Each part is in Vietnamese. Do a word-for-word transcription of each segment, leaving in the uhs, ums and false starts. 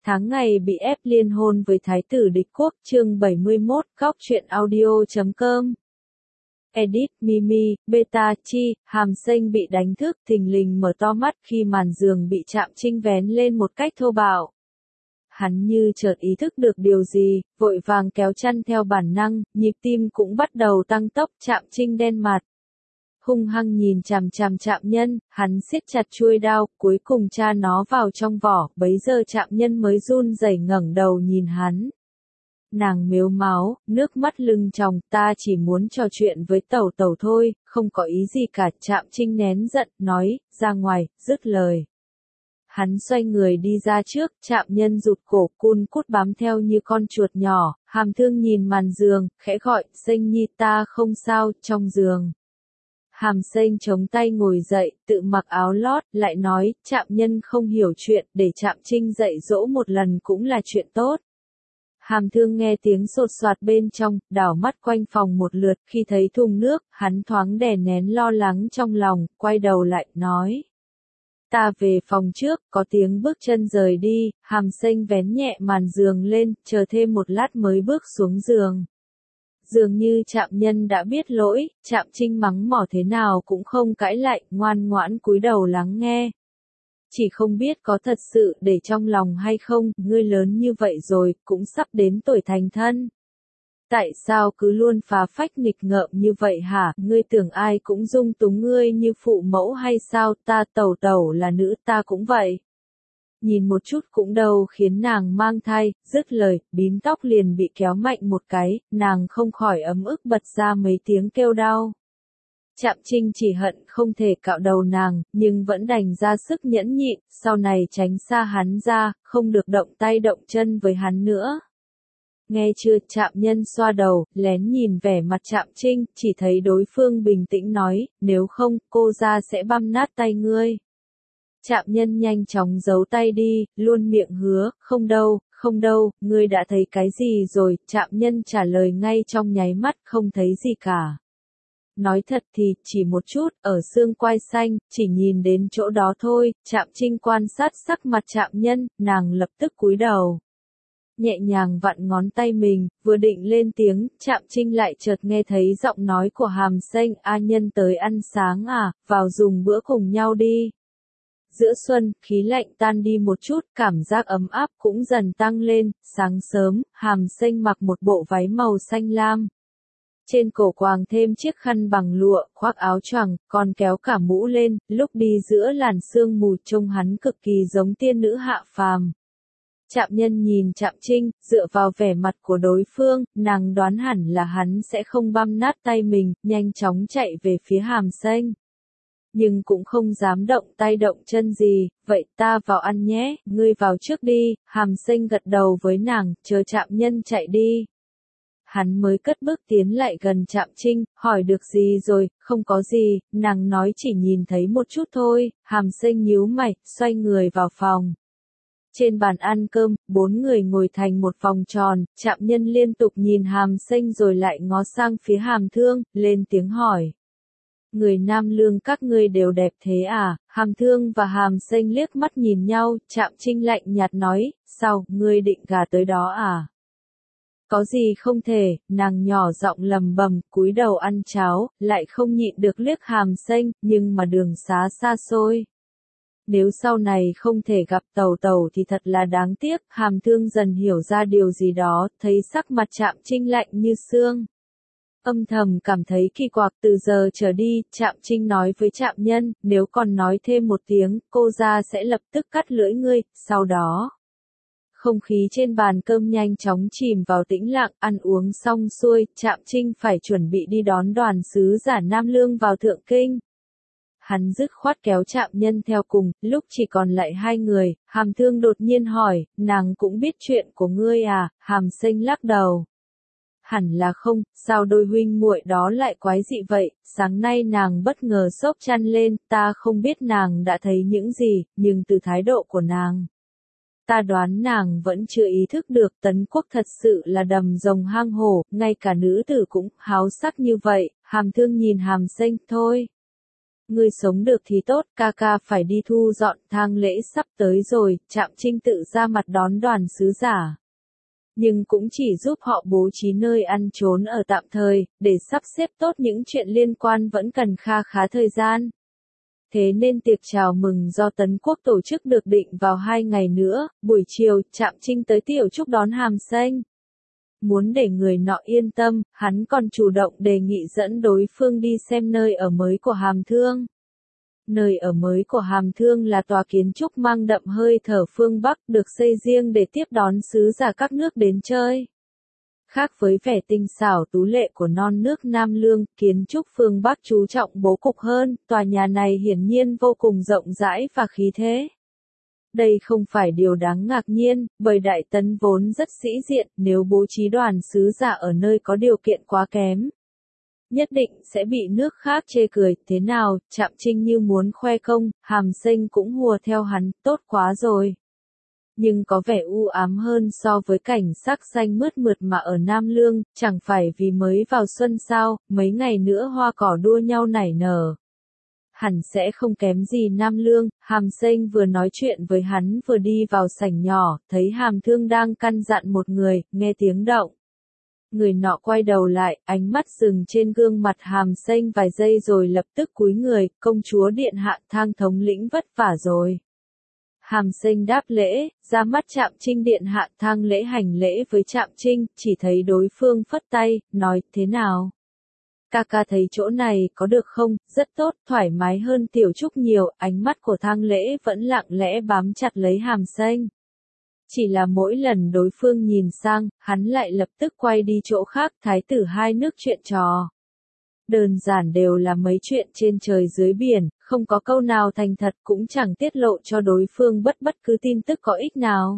tháng ngày bị ép liên hôn với thái tử địch quốc, chương bảy mươi mốt, góc truyện audio chấm com. Edit, Mimi, Beta, Chi, Hàm Xanh bị đánh thức, thình lình mở to mắt khi màn giường bị Trạm Trinh vén lên một cách thô bạo. Hắn như chợt ý thức được điều gì, vội vàng kéo chăn theo bản năng, nhịp tim cũng bắt đầu tăng tốc. Trạm Trinh đen mặt, hung hăng nhìn chằm chằm Trạm Nhân, hắn siết chặt chuôi đao, cuối cùng tra nó vào trong vỏ, bấy giờ Trạm Nhân mới run rẩy ngẩng đầu nhìn hắn. Nàng mếu máo, nước mắt lưng tròng, ta chỉ muốn trò chuyện với tẩu tẩu thôi, không có ý gì cả. Trạm Trinh nén giận, nói, ra ngoài, dứt lời. Hắn xoay người đi ra trước, Trạm Nhân rụt cổ, cun cút bám theo như con chuột nhỏ, Hàm Thương nhìn màn giường, khẽ gọi, Xanh nhi ta không sao, trong giường. Hàm Xanh chống tay ngồi dậy, tự mặc áo lót, lại nói, Trạm Nhân không hiểu chuyện, để Trạm Trinh dạy dỗ một lần cũng là chuyện tốt. Hàm Thương nghe tiếng sột soạt bên trong, đảo mắt quanh phòng một lượt, khi thấy thùng nước, hắn thoáng đè nén lo lắng trong lòng, quay đầu lại, nói. Ta về phòng trước, có tiếng bước chân rời đi, Hàm Xanh vén nhẹ màn giường lên, chờ thêm một lát mới bước xuống giường. Dường như Trạm Nhân đã biết lỗi, Trạm Trinh mắng mỏ thế nào cũng không cãi lại, ngoan ngoãn cúi đầu lắng nghe. Chỉ không biết có thật sự để trong lòng hay không, ngươi lớn như vậy rồi, cũng sắp đến tuổi thành thân. Tại sao cứ luôn phá phách nghịch ngợm như vậy hả, ngươi tưởng ai cũng dung túng ngươi như phụ mẫu hay sao, ta tẩu tẩu là nữ ta cũng vậy. Nhìn một chút cũng đâu khiến nàng mang thai, dứt lời, bím tóc liền bị kéo mạnh một cái, nàng không khỏi ấm ức bật ra mấy tiếng kêu đau. Trạm Trinh chỉ hận không thể cạo đầu nàng, nhưng vẫn đành ra sức nhẫn nhịn, sau này tránh xa hắn ra, không được động tay động chân với hắn nữa. Nghe chưa, Trạm Nhân xoa đầu, lén nhìn vẻ mặt Trạm Trinh, chỉ thấy đối phương bình tĩnh nói, nếu không, cô ra sẽ băm nát tay ngươi. Trạm Nhân nhanh chóng giấu tay đi, luôn miệng hứa, không đâu, không đâu, ngươi đã thấy cái gì rồi, Trạm Nhân trả lời ngay trong nháy mắt, không thấy gì cả. Nói thật thì, chỉ một chút, ở xương quai xanh, chỉ nhìn đến chỗ đó thôi. Trạm Trinh quan sát sắc mặt Trạm Nhân, nàng lập tức cúi đầu. Nhẹ nhàng vặn ngón tay mình, vừa định lên tiếng, Trạm Trinh lại chợt nghe thấy giọng nói của Hàm Xanh, A Nhân tới ăn sáng à, vào dùng bữa cùng nhau đi. Giữa xuân, khí lạnh tan đi một chút, cảm giác ấm áp cũng dần tăng lên. Sáng sớm, Hàm Xanh mặc một bộ váy màu xanh lam. Trên cổ quàng thêm chiếc khăn bằng lụa, khoác áo choàng, còn kéo cả mũ lên, lúc đi giữa làn sương mù trông hắn cực kỳ giống tiên nữ hạ phàm. Trạm Nhân nhìn Trạm Trinh, dựa vào vẻ mặt của đối phương, nàng đoán hẳn là hắn sẽ không băm nát tay mình, nhanh chóng chạy về phía Hàm Xanh. Nhưng cũng không dám động tay động chân gì, vậy ta vào ăn nhé, ngươi vào trước đi. Hàm Xanh gật đầu với nàng, chờ Trạm Nhân chạy đi. Hắn mới cất bước tiến lại gần Trạm Trinh, hỏi được gì rồi, không có gì, nàng nói chỉ nhìn thấy một chút thôi. Hàm Xanh nhíu mày, xoay người vào phòng. Trên bàn ăn cơm, bốn người ngồi thành một vòng tròn, Trạm Nhân liên tục nhìn Hàm Xanh rồi lại ngó sang phía Hàm Thương, lên tiếng hỏi. Người Nam Lương các ngươi đều đẹp thế à? Hàm Thương và Hàm Xanh liếc mắt nhìn nhau, Trạm Trinh lạnh nhạt nói, sao, ngươi định gả tới đó à? Có gì không thể, nàng nhỏ giọng lầm bầm, cúi đầu ăn cháo, lại không nhịn được liếc Hàm Xanh, nhưng mà đường xá xa xôi. Nếu sau này không thể gặp tẩu tẩu thì thật là đáng tiếc. Hàm Thương dần hiểu ra điều gì đó, thấy sắc mặt Trạm Trinh lạnh như xương. Âm thầm cảm thấy kỳ quặc. Từ giờ trở đi, Trạm Trinh nói với Trạm Nhân, nếu còn nói thêm một tiếng, cô ra sẽ lập tức cắt lưỡi ngươi. Sau đó, không khí trên bàn cơm nhanh chóng chìm vào tĩnh lặng. Ăn uống xong xuôi, Trạm Trinh phải chuẩn bị đi đón đoàn sứ giả Nam Lương vào Thượng Kinh. Hắn dứt khoát kéo Trạm Nhân theo cùng, lúc chỉ còn lại hai người, Hàm Thương đột nhiên hỏi, nàng cũng biết chuyện của ngươi à? Hàm Xanh lắc đầu. Hẳn là không, sao đôi huynh muội đó lại quái dị vậy? Sáng nay nàng bất ngờ xốc chăn lên, ta không biết nàng đã thấy những gì, nhưng từ thái độ của nàng, ta đoán nàng vẫn chưa ý thức được Tấn Quốc thật sự là đầm rồng hang hổ, ngay cả nữ tử cũng háo sắc như vậy. Hàm Thương nhìn Hàm Xanh, thôi. Ngươi sống được thì tốt, ca ca phải đi thu dọn, tang lễ sắp tới rồi, Trạm Trinh tự ra mặt đón đoàn sứ giả. Nhưng cũng chỉ giúp họ bố trí nơi ăn trốn ở tạm thời, để sắp xếp tốt những chuyện liên quan vẫn cần kha khá thời gian. Thế nên tiệc chào mừng do Tấn Quốc tổ chức được định vào hai ngày nữa, buổi chiều, Trạm Trinh tới Tiểu Trúc đón Hàm Xanh. Muốn để người nọ yên tâm, hắn còn chủ động đề nghị dẫn đối phương đi xem nơi ở mới của Hàm Thương. Nơi ở mới của Hàm Thương là tòa kiến trúc mang đậm hơi thở phương Bắc, được xây riêng để tiếp đón sứ giả các nước đến chơi. Khác với vẻ tinh xảo tú lệ của non nước Nam Lương, kiến trúc phương Bắc chú trọng bố cục hơn, tòa nhà này hiển nhiên vô cùng rộng rãi và khí thế. Đây không phải điều đáng ngạc nhiên, bởi Đại Tấn vốn rất sĩ diện, nếu bố trí đoàn sứ giả ở nơi có điều kiện quá kém, nhất định sẽ bị nước khác chê cười. Thế nào, Trạm Trinh như muốn khoe công, Hàm Xanh cũng hùa theo hắn, tốt quá rồi. Nhưng có vẻ u ám hơn so với cảnh sắc xanh mướt mượt mà ở Nam Lương, chẳng phải vì mới vào xuân sao, mấy ngày nữa hoa cỏ đua nhau nảy nở. Hẳn sẽ không kém gì Nam Lương. Hàm Xanh vừa nói chuyện với hắn vừa đi vào sảnh nhỏ, thấy Hàm Thương đang căn dặn một người, nghe tiếng động. Người nọ quay đầu lại, ánh mắt dừng trên gương mặt Hàm Xanh vài giây rồi lập tức cúi người, công chúa điện hạ, Thang thống lĩnh vất vả rồi. Hàm Xanh đáp lễ, ra mắt Trạm Trinh điện hạ. Thang lễ hành lễ với Trạm Trinh, chỉ thấy đối phương phất tay, nói, thế nào? Ca ca thấy chỗ này có được không? Rất tốt, thoải mái hơn Tiểu Trúc nhiều. Ánh mắt của Thang lễ vẫn lặng lẽ bám chặt lấy Hàm Xanh. Chỉ là mỗi lần đối phương nhìn sang, hắn lại lập tức quay đi chỗ khác. Thái tử hai nước chuyện trò. Đơn giản đều là mấy chuyện trên trời dưới biển, không có câu nào thành thật, cũng chẳng tiết lộ cho đối phương bất bất cứ tin tức có ích nào.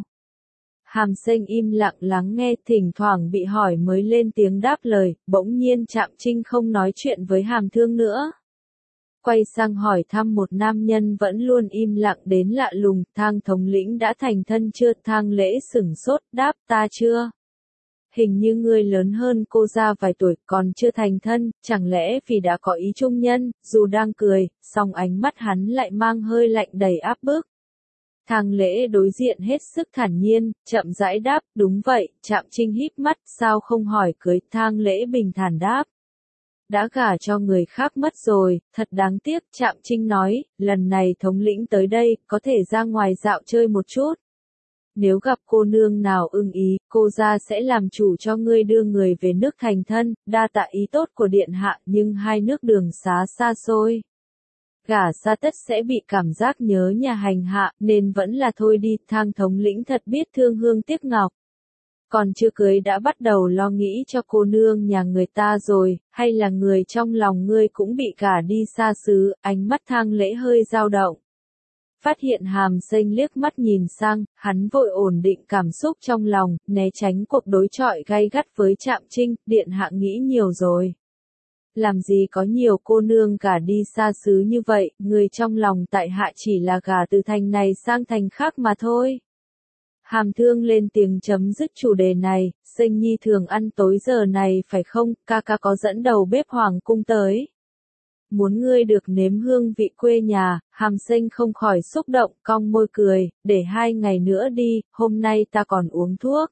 Hàm Xanh im lặng lắng nghe, thỉnh thoảng bị hỏi mới lên tiếng đáp lời. Bỗng nhiên Trạm Trinh không nói chuyện với Hàm Thương nữa. Quay sang hỏi thăm một nam nhân vẫn luôn im lặng đến lạ lùng, Thang thống lĩnh đã thành thân chưa? Thang lễ sửng sốt, đáp, ta chưa. Hình như ngươi lớn hơn cô ra vài tuổi, còn chưa thành thân, chẳng lẽ vì đã có ý chung nhân? Dù đang cười, song ánh mắt hắn lại mang hơi lạnh đầy áp bức. Thang lễ đối diện hết sức thản nhiên, chậm rãi đáp, đúng vậy. Trạm Trinh híp mắt, sao không hỏi cưới? Thang lễ bình thản đáp, đã gả cho người khác mất rồi, thật đáng tiếc. Trạm Trinh nói, lần này thống lĩnh tới đây, có thể ra ngoài dạo chơi một chút. Nếu gặp cô nương nào ưng ý, cô ra sẽ làm chủ cho ngươi đưa người về nước thành thân. Đa tạ ý tốt của điện hạ, nhưng hai nước đường xá xa xôi. Gả xa tất sẽ bị cảm giác nhớ nhà hành hạ, nên vẫn là thôi đi. Thang thống lĩnh thật biết thương hương tiếc ngọc. Còn chưa cưới đã bắt đầu lo nghĩ cho cô nương nhà người ta rồi, hay là người trong lòng ngươi cũng bị gả đi xa xứ? Ánh mắt Thang lễ hơi dao động. Phát hiện Hàm Xanh liếc mắt nhìn sang, hắn vội ổn định cảm xúc trong lòng, né tránh cuộc đối chọi gay gắt với Trạm Trinh. Điện hạ nghĩ nhiều rồi. Làm gì có nhiều cô nương gả đi xa xứ như vậy, người trong lòng tại hạ chỉ là gả từ thành này sang thành khác mà thôi. Hàm Thương lên tiếng chấm dứt chủ đề này, Xanh nhi thường ăn tối giờ này phải không? Ca ca có dẫn đầu bếp hoàng cung tới. Muốn ngươi được nếm hương vị quê nhà. Hàm Xanh không khỏi xúc động, cong môi cười, để hai ngày nữa đi, hôm nay ta còn uống thuốc.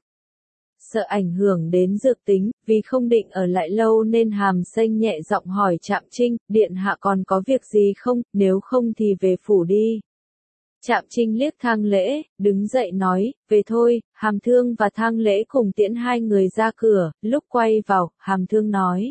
Sợ ảnh hưởng đến dược tính, vì không định ở lại lâu nên Hàm Xanh nhẹ giọng hỏi Trạm Trinh, điện hạ còn có việc gì không, nếu không thì về phủ đi. Trạm Trinh liếc Thang lễ, đứng dậy nói, về thôi. Hàm Thương và Thang lễ cùng tiễn hai người ra cửa, lúc quay vào, Hàm Thương nói.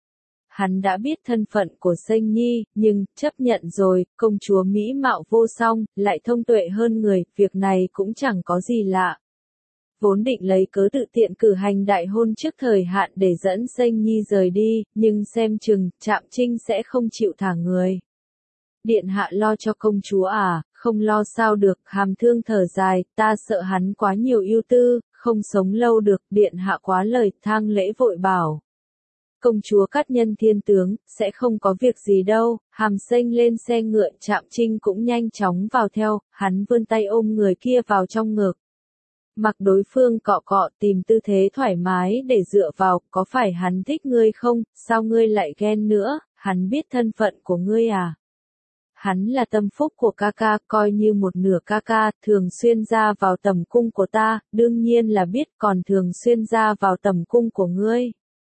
Hắn đã biết thân phận của Xanh nhi, nhưng, chấp nhận rồi, công chúa mỹ mạo vô song, lại thông tuệ hơn người, việc này cũng chẳng có gì lạ. Vốn định lấy cớ tự tiện cử hành đại hôn trước thời hạn để dẫn Xanh nhi rời đi, nhưng xem chừng, Trạm Trinh sẽ không chịu thả người. Điện hạ lo cho công chúa à? Không lo sao được. Hàm Thương thở dài, ta sợ hắn quá nhiều ưu tư, không sống lâu được. Điện hạ quá lời. Thang lễ vội bảo. Công chúa cát nhân thiên tướng, sẽ không có việc gì đâu. Hàm Xanh lên xe ngựa, Trạm Trinh cũng nhanh chóng vào theo, hắn vươn tay ôm người kia vào trong ngực. Mặc đối phương cọ cọ, tìm tư thế thoải mái để dựa vào, có phải hắn thích ngươi không? Sao ngươi lại ghen nữa? Hắn biết thân phận của ngươi à? hắn là tâm phúc của ca ca, coi như một nửa ca ca, thường xuyên ra vào tầm cung của ta, đương nhiên là biết, còn thường xuyên ra vào tầm cung của ngươi.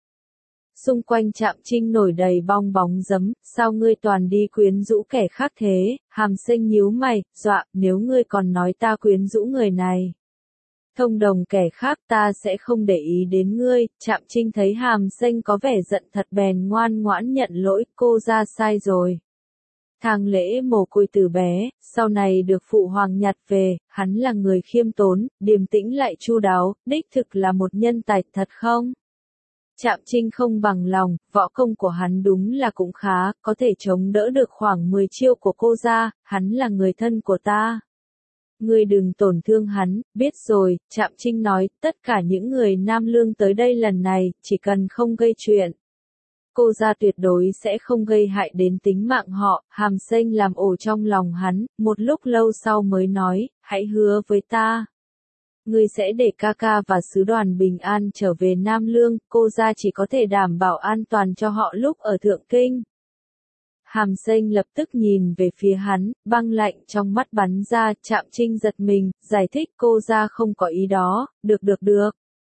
Xung quanh Trạm Trinh nổi đầy bong bóng giấm, sao ngươi toàn đi quyến rũ kẻ khác thế? Hàm Sinh nhíu mày, dọa, nếu ngươi còn nói ta quyến rũ người này. Thông đồng kẻ khác ta sẽ không để ý đến ngươi. Trạm Trinh thấy Hàm Sinh có vẻ giận thật bèn ngoan ngoãn nhận lỗi, cô ra sai rồi. Thang Lễ mồ côi từ bé, sau này được phụ hoàng nhặt về, hắn là người khiêm tốn, điềm tĩnh lại chu đáo, đích thực là một nhân tài thật không? Trạm Trinh không bằng lòng, võ công của hắn đúng là cũng khá, có thể chống đỡ được khoảng mười chiêu của cô ra, hắn là người thân của ta. Ngươi đừng tổn thương hắn, biết rồi, Trạm Trinh nói, tất cả những người Nam Lương tới đây lần này, chỉ cần không gây chuyện. Cô ra tuyệt đối sẽ không gây hại đến tính mạng họ. Hàm Sinh làm ổ trong lòng hắn, một lúc lâu sau mới nói, hãy hứa với ta. Ngươi sẽ để ca ca và sứ đoàn bình an trở về Nam Lương, cô ra chỉ có thể đảm bảo an toàn cho họ lúc ở Thượng Kinh. Hàm Sinh lập tức nhìn về phía hắn, băng lạnh trong mắt bắn ra. Trạm Trinh giật mình, giải thích cô ra không có ý đó, được được được.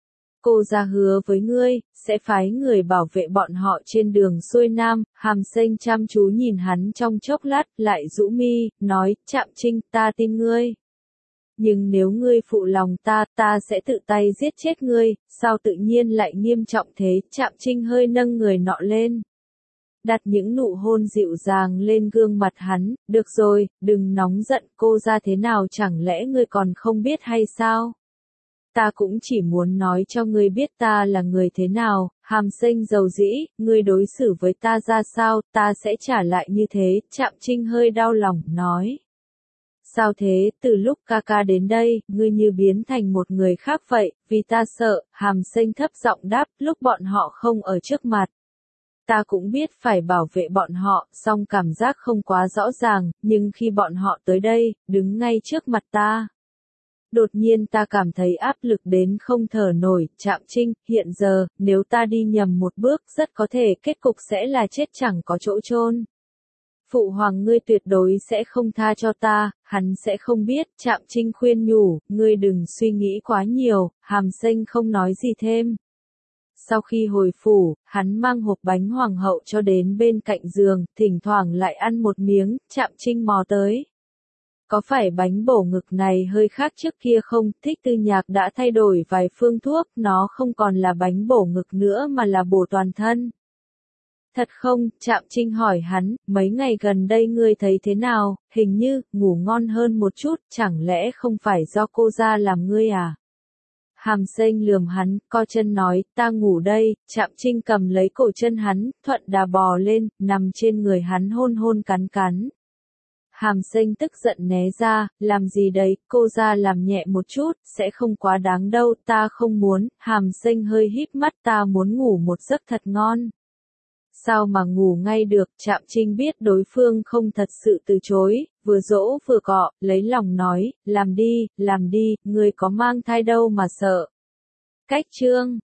Cô ra hứa với ngươi, sẽ phái người bảo vệ bọn họ trên đường xuôi Nam. Hàm Sinh chăm chú nhìn hắn trong chốc lát, lại rũ mi, nói, Trạm Trinh, ta tin ngươi. Nhưng nếu ngươi phụ lòng ta, ta sẽ tự tay giết chết ngươi. Sao tự nhiên lại nghiêm trọng thế? Trạm Trinh hơi nâng người nọ lên, đặt những nụ hôn dịu dàng lên gương mặt hắn. Được rồi, đừng nóng giận, cô ra thế nào chẳng lẽ ngươi còn không biết hay sao? Ta cũng chỉ muốn nói cho ngươi biết ta là người thế nào. Hàm Sinh dầu dĩ, ngươi đối xử với ta ra sao, ta sẽ trả lại như thế. Trạm Trinh hơi đau lòng, nói. Sao thế, từ lúc ca ca đến đây, ngươi như biến thành một người khác vậy, vì ta sợ. Hàm Sinh thấp giọng đáp, lúc bọn họ không ở trước mặt. Ta cũng biết phải bảo vệ bọn họ, song cảm giác không quá rõ ràng, nhưng khi bọn họ tới đây, đứng ngay trước mặt ta. Đột nhiên ta cảm thấy áp lực đến không thở nổi. Trạm Trinh, hiện giờ, nếu ta đi nhầm một bước, rất có thể kết cục sẽ là chết chẳng có chỗ chôn. Phụ hoàng ngươi tuyệt đối sẽ không tha cho ta, hắn sẽ không biết. Trạm Trinh khuyên nhủ, ngươi đừng suy nghĩ quá nhiều. Hàm Sinh không nói gì thêm. Sau khi hồi phủ, hắn mang hộp bánh hoàng hậu cho đến bên cạnh giường, thỉnh thoảng lại ăn một miếng. Trạm Trinh mò tới. Có phải bánh bổ ngực này hơi khác trước kia không? Thích Tư Nhạc đã thay đổi vài phương thuốc, nó không còn là bánh bổ ngực nữa mà là bổ toàn thân. Thật không? Trạm Trinh hỏi hắn, mấy ngày gần đây ngươi thấy thế nào? Hình như, ngủ ngon hơn một chút, chẳng lẽ không phải do cô ra làm ngươi à? Hàm Sinh lườm hắn, co chân nói, ta ngủ đây. Trạm Trinh cầm lấy cổ chân hắn, thuận đà bò lên, nằm trên người hắn hôn hôn cắn cắn. Hàm Sinh tức giận né ra, làm gì đấy, cô ra làm nhẹ một chút, sẽ không quá đáng đâu, ta không muốn. Hàm Sinh hơi híp mắt, ta muốn ngủ một giấc thật ngon. Sao mà ngủ ngay được? Trạm Trinh biết đối phương không thật sự từ chối, vừa dỗ vừa cọ, lấy lòng nói, làm đi, làm đi, ngươi có mang thai đâu mà sợ. Cách chương